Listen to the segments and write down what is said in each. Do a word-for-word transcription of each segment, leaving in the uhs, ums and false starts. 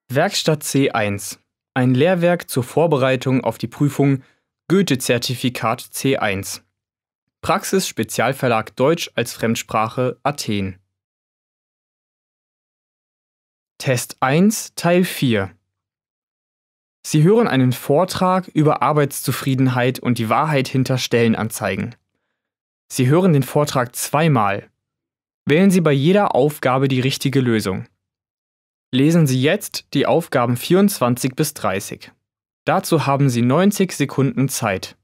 Werkstatt C eins. Ein Lehrwerk zur Vorbereitung auf die Prüfung Goethe-Zertifikat C eins. Praxis Spezialverlag Deutsch als Fremdsprache Athen. Test eins Teil vier. Sie hören einen Vortrag über Arbeitszufriedenheit und die Wahrheit hinter Stellenanzeigen. Sie hören den Vortrag zweimal. Wählen Sie bei jeder Aufgabe die richtige Lösung. Lesen Sie jetzt die Aufgaben vierundzwanzig bis dreißig. Dazu haben Sie neunzig Sekunden Zeit.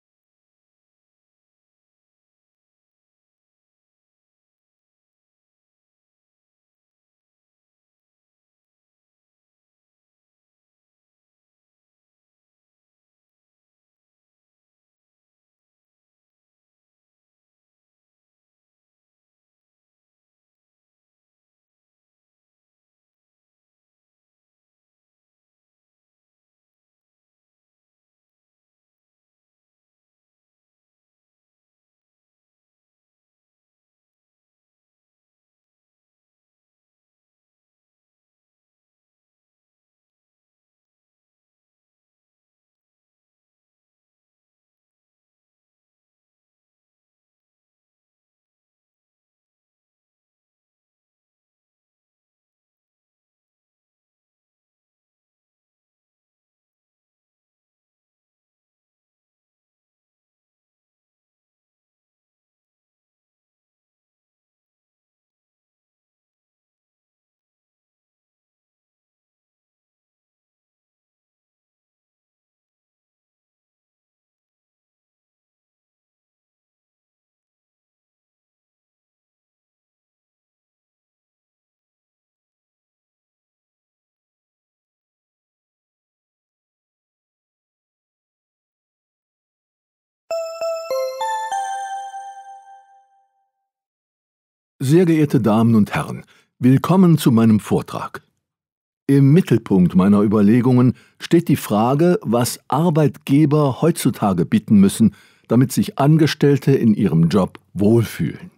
Sehr geehrte Damen und Herren, willkommen zu meinem Vortrag. Im Mittelpunkt meiner Überlegungen steht die Frage, was Arbeitgeber heutzutage bieten müssen, damit sich Angestellte in ihrem Job wohlfühlen.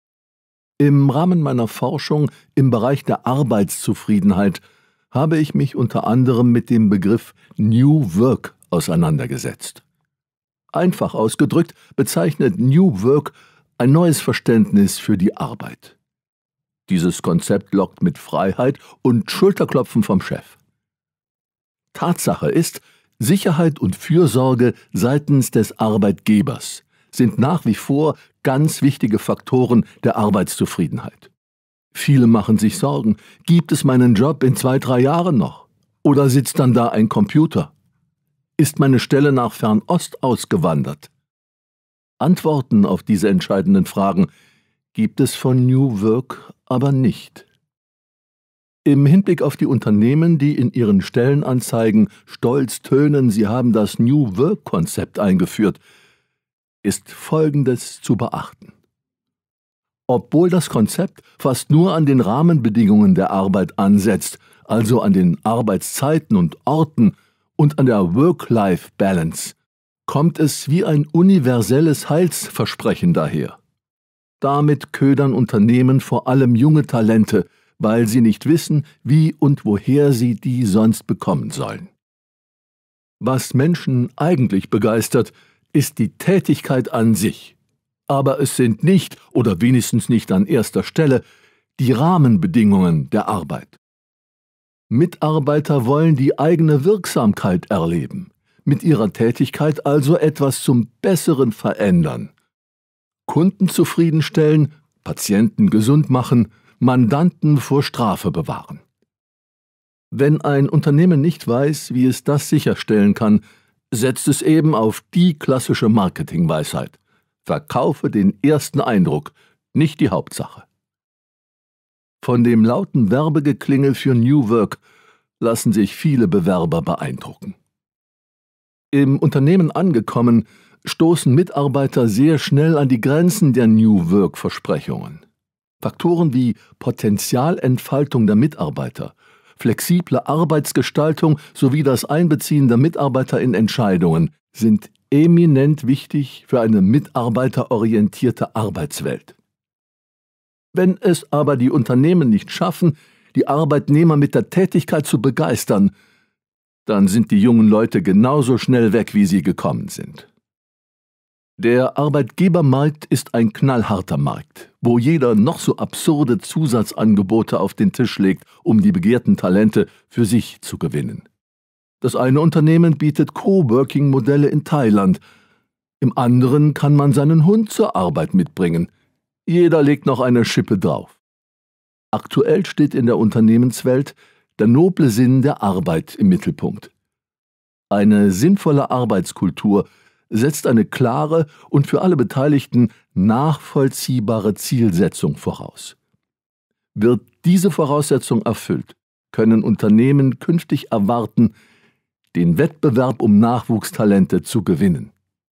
Im Rahmen meiner Forschung im Bereich der Arbeitszufriedenheit habe ich mich unter anderem mit dem Begriff New Work auseinandergesetzt. Einfach ausgedrückt bezeichnet New Work ein neues Verständnis für die Arbeit. Dieses Konzept lockt mit Freiheit und Schulterklopfen vom Chef. Tatsache ist, Sicherheit und Fürsorge seitens des Arbeitgebers sind nach wie vor ganz wichtige Faktoren der Arbeitszufriedenheit. Viele machen sich Sorgen, gibt es meinen Job in zwei, drei Jahren noch? Oder sitzt dann da ein Computer? Ist meine Stelle nach Fernost ausgewandert? Antworten auf diese entscheidenden Fragen gibt es von New Work aber nicht. Im Hinblick auf die Unternehmen, die in ihren Stellenanzeigen stolz tönen, sie haben das New Work-Konzept eingeführt, ist Folgendes zu beachten. Obwohl das Konzept fast nur an den Rahmenbedingungen der Arbeit ansetzt, also an den Arbeitszeiten und Orten und an der Work-Life-Balance, kommt es wie ein universelles Heilsversprechen daher. Damit ködern Unternehmen vor allem junge Talente, weil sie nicht wissen, wie und woher sie die sonst bekommen sollen. Was Menschen eigentlich begeistert, ist die Tätigkeit an sich. Aber es sind nicht, oder wenigstens nicht an erster Stelle, die Rahmenbedingungen der Arbeit. Mitarbeiter wollen die eigene Wirksamkeit erleben, mit ihrer Tätigkeit also etwas zum Besseren verändern. Kunden zufriedenstellen, Patienten gesund machen, Mandanten vor Strafe bewahren. Wenn ein Unternehmen nicht weiß, wie es das sicherstellen kann, setzt es eben auf die klassische Marketingweisheit. Verkaufe den ersten Eindruck, nicht die Hauptsache. Von dem lauten Werbegeklingel für New Work lassen sich viele Bewerber beeindrucken. Im Unternehmen angekommen, stoßen Mitarbeiter sehr schnell an die Grenzen der New Work-Versprechungen. Faktoren wie Potenzialentfaltung der Mitarbeiter, flexible Arbeitsgestaltung sowie das Einbeziehen der Mitarbeiter in Entscheidungen sind eminent wichtig für eine mitarbeiterorientierte Arbeitswelt. Wenn es aber die Unternehmen nicht schaffen, die Arbeitnehmer mit der Tätigkeit zu begeistern, dann sind die jungen Leute genauso schnell weg, wie sie gekommen sind. Der Arbeitgebermarkt ist ein knallharter Markt, wo jeder noch so absurde Zusatzangebote auf den Tisch legt, um die begehrten Talente für sich zu gewinnen. Das eine Unternehmen bietet Coworking-Modelle in Thailand, im anderen kann man seinen Hund zur Arbeit mitbringen. Jeder legt noch eine Schippe drauf. Aktuell steht in der Unternehmenswelt der noble Sinn der Arbeit im Mittelpunkt. Eine sinnvolle Arbeitskultur setzt eine klare und für alle Beteiligten nachvollziehbare Zielsetzung voraus. Wird diese Voraussetzung erfüllt, können Unternehmen künftig erwarten, den Wettbewerb um Nachwuchstalente zu gewinnen.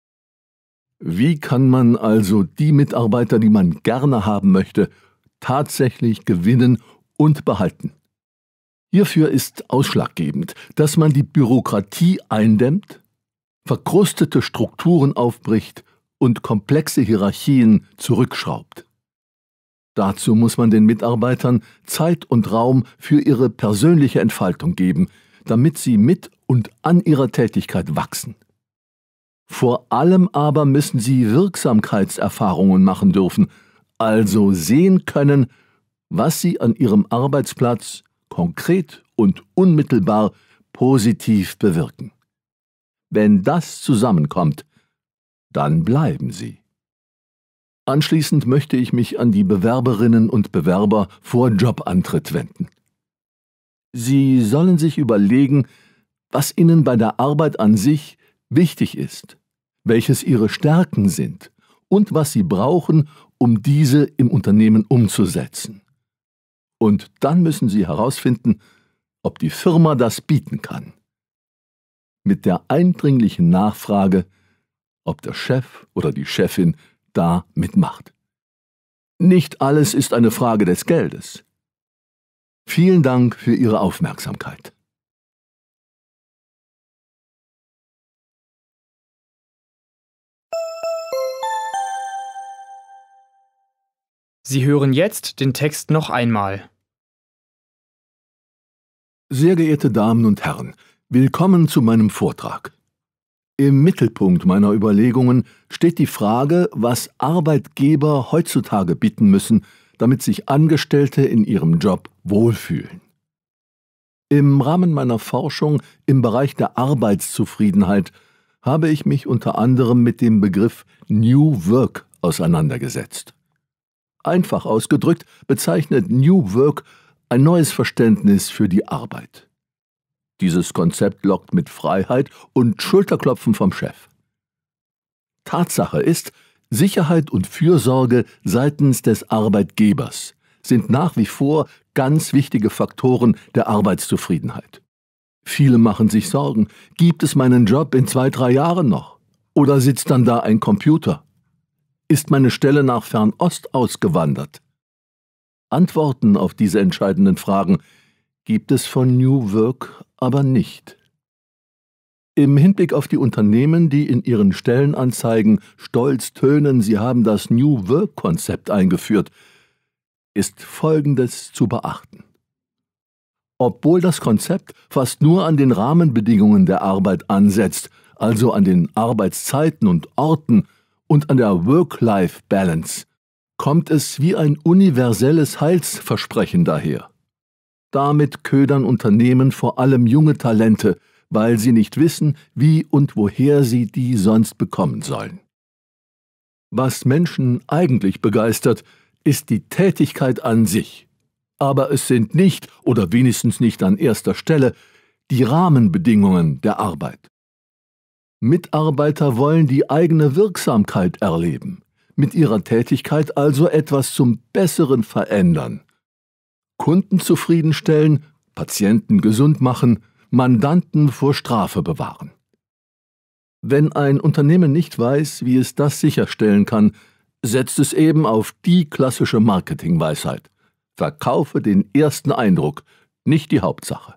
Wie kann man also die Mitarbeiter, die man gerne haben möchte, tatsächlich gewinnen und behalten? Hierfür ist ausschlaggebend, dass man die Bürokratie eindämmt, verkrustete Strukturen aufbricht und komplexe Hierarchien zurückschraubt. Dazu muss man den Mitarbeitern Zeit und Raum für ihre persönliche Entfaltung geben, damit sie mit und an ihrer Tätigkeit wachsen. Vor allem aber müssen sie Wirksamkeitserfahrungen machen dürfen, also sehen können, was sie an ihrem Arbeitsplatz konkret und unmittelbar positiv bewirken. Wenn das zusammenkommt, dann bleiben sie. Anschließend möchte ich mich an die Bewerberinnen und Bewerber vor Jobantritt wenden. Sie sollen sich überlegen, was ihnen bei der Arbeit an sich wichtig ist, welches ihre Stärken sind und was sie brauchen, um diese im Unternehmen umzusetzen. Und dann müssen sie herausfinden, ob die Firma das bieten kann. Mit der eindringlichen Nachfrage, ob der Chef oder die Chefin da mitmacht. Nicht alles ist eine Frage des Geldes. Vielen Dank für Ihre Aufmerksamkeit. Sie hören jetzt den Text noch einmal. Sehr geehrte Damen und Herren, willkommen zu meinem Vortrag. Im Mittelpunkt meiner Überlegungen steht die Frage, was Arbeitgeber heutzutage bieten müssen, damit sich Angestellte in ihrem Job wohlfühlen. Im Rahmen meiner Forschung im Bereich der Arbeitszufriedenheit habe ich mich unter anderem mit dem Begriff New Work auseinandergesetzt. Einfach ausgedrückt bezeichnet New Work ein neues Verständnis für die Arbeit. Dieses Konzept lockt mit Freiheit und Schulterklopfen vom Chef. Tatsache ist, Sicherheit und Fürsorge seitens des Arbeitgebers sind nach wie vor ganz wichtige Faktoren der Arbeitszufriedenheit. Viele machen sich Sorgen, gibt es meinen Job in zwei, drei Jahren noch? Oder sitzt dann da ein Computer? Ist meine Stelle nach Fernost ausgewandert? Antworten auf diese entscheidenden Fragen gibt es von New Work aber nicht. Im Hinblick auf die Unternehmen, die in ihren Stellenanzeigen stolz tönen, sie haben das New Work-Konzept eingeführt, ist Folgendes zu beachten. Obwohl das Konzept fast nur an den Rahmenbedingungen der Arbeit ansetzt, also an den Arbeitszeiten und Orten und an der Work-Life-Balance, kommt es wie ein universelles Heilsversprechen daher. Damit ködern Unternehmen vor allem junge Talente, weil sie nicht wissen, wie und woher sie die sonst bekommen sollen. Was Menschen eigentlich begeistert, ist die Tätigkeit an sich. Aber es sind nicht, oder wenigstens nicht an erster Stelle, die Rahmenbedingungen der Arbeit. Mitarbeiter wollen die eigene Wirksamkeit erleben, mit ihrer Tätigkeit also etwas zum Besseren verändern. Kunden zufriedenstellen, Patienten gesund machen, Mandanten vor Strafe bewahren. Wenn ein Unternehmen nicht weiß, wie es das sicherstellen kann, setzt es eben auf die klassische Marketingweisheit. Verkaufe den ersten Eindruck, nicht die Hauptsache.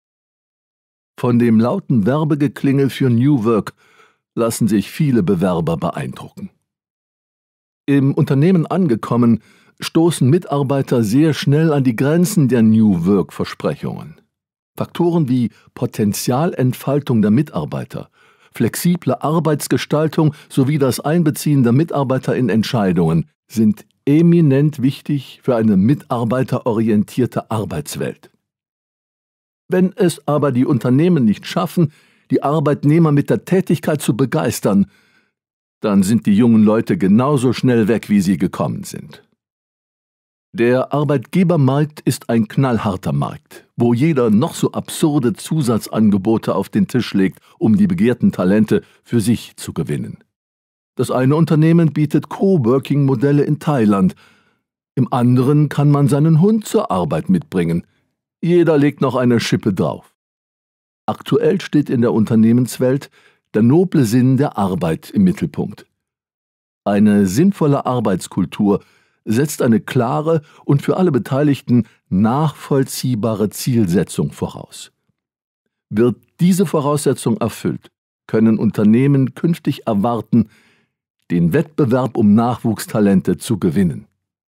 Von dem lauten Werbegeklingel für New Work lassen sich viele Bewerber beeindrucken. Im Unternehmen angekommen, stoßen Mitarbeiter sehr schnell an die Grenzen der New Work-Versprechungen. Faktoren wie Potenzialentfaltung der Mitarbeiter, flexible Arbeitsgestaltung sowie das Einbeziehen der Mitarbeiter in Entscheidungen sind eminent wichtig für eine mitarbeiterorientierte Arbeitswelt. Wenn es aber die Unternehmen nicht schaffen, die Arbeitnehmer mit der Tätigkeit zu begeistern, dann sind die jungen Leute genauso schnell weg, wie sie gekommen sind. Der Arbeitgebermarkt ist ein knallharter Markt, wo jeder noch so absurde Zusatzangebote auf den Tisch legt, um die begehrten Talente für sich zu gewinnen. Das eine Unternehmen bietet Coworking-Modelle in Thailand, im anderen kann man seinen Hund zur Arbeit mitbringen. Jeder legt noch eine Schippe drauf. Aktuell steht in der Unternehmenswelt der noble Sinn der Arbeit im Mittelpunkt. Eine sinnvolle Arbeitskultur setzt eine klare und für alle Beteiligten nachvollziehbare Zielsetzung voraus. Wird diese Voraussetzung erfüllt, können Unternehmen künftig erwarten, den Wettbewerb um Nachwuchstalente zu gewinnen.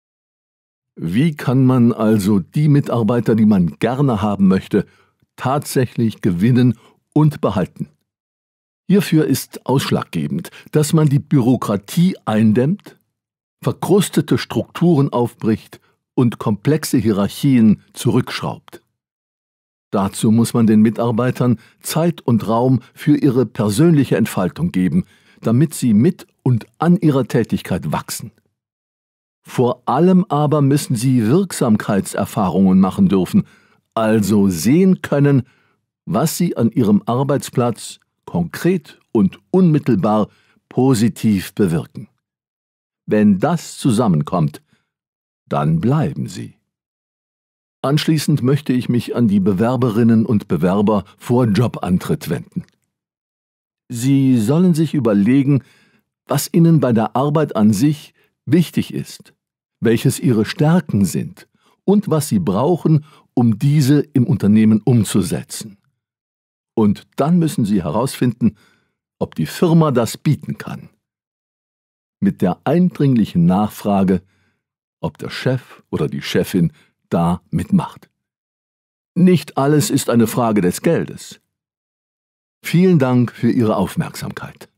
Wie kann man also die Mitarbeiter, die man gerne haben möchte, tatsächlich gewinnen und behalten? Hierfür ist ausschlaggebend, dass man die Bürokratie eindämmt, verkrustete Strukturen aufbricht und komplexe Hierarchien zurückschraubt. Dazu muss man den Mitarbeitern Zeit und Raum für ihre persönliche Entfaltung geben, damit sie mit und an ihrer Tätigkeit wachsen. Vor allem aber müssen sie Wirksamkeitserfahrungen machen dürfen, also sehen können, was sie an ihrem Arbeitsplatz konkret und unmittelbar positiv bewirken. Wenn das zusammenkommt, dann bleiben sie. Anschließend möchte ich mich an die Bewerberinnen und Bewerber vor Jobantritt wenden. Sie sollen sich überlegen, was ihnen bei der Arbeit an sich wichtig ist, welches ihre Stärken sind und was sie brauchen, um diese im Unternehmen umzusetzen. Und dann müssen sie herausfinden, ob die Firma das bieten kann. Mit der eindringlichen Nachfrage, ob der Chef oder die Chefin da mitmacht. Nicht alles ist eine Frage des Geldes. Vielen Dank für Ihre Aufmerksamkeit.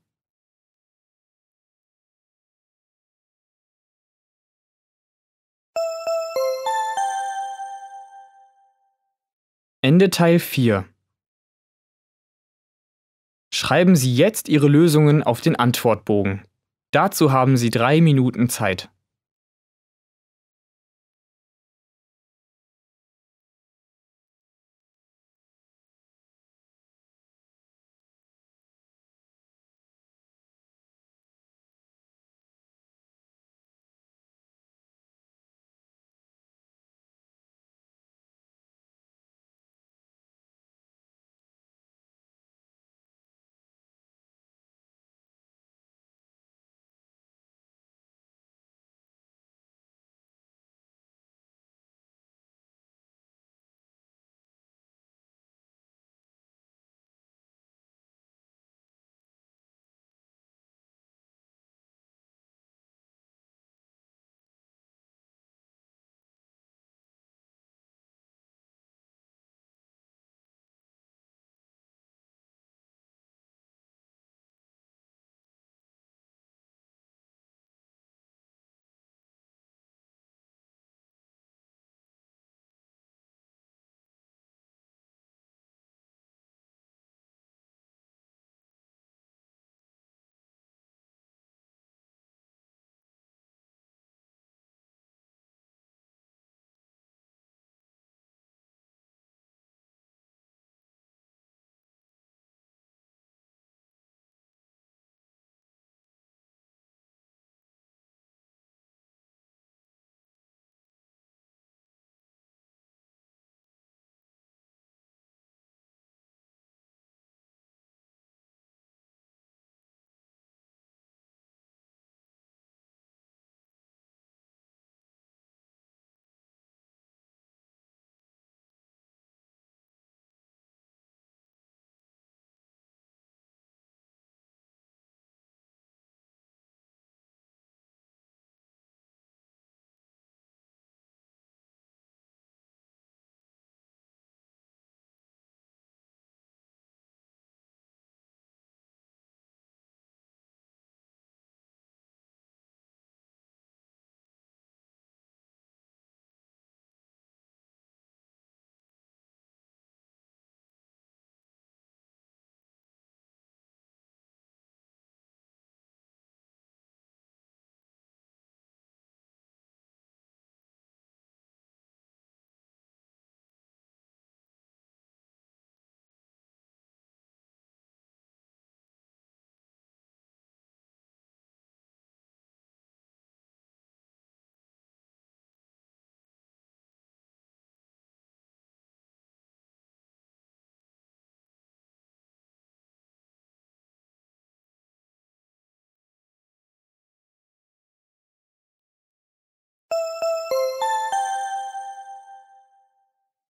Ende Teil vier. Schreiben Sie jetzt Ihre Lösungen auf den Antwortbogen. Dazu haben Sie drei Minuten Zeit.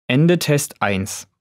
Ende Test eins.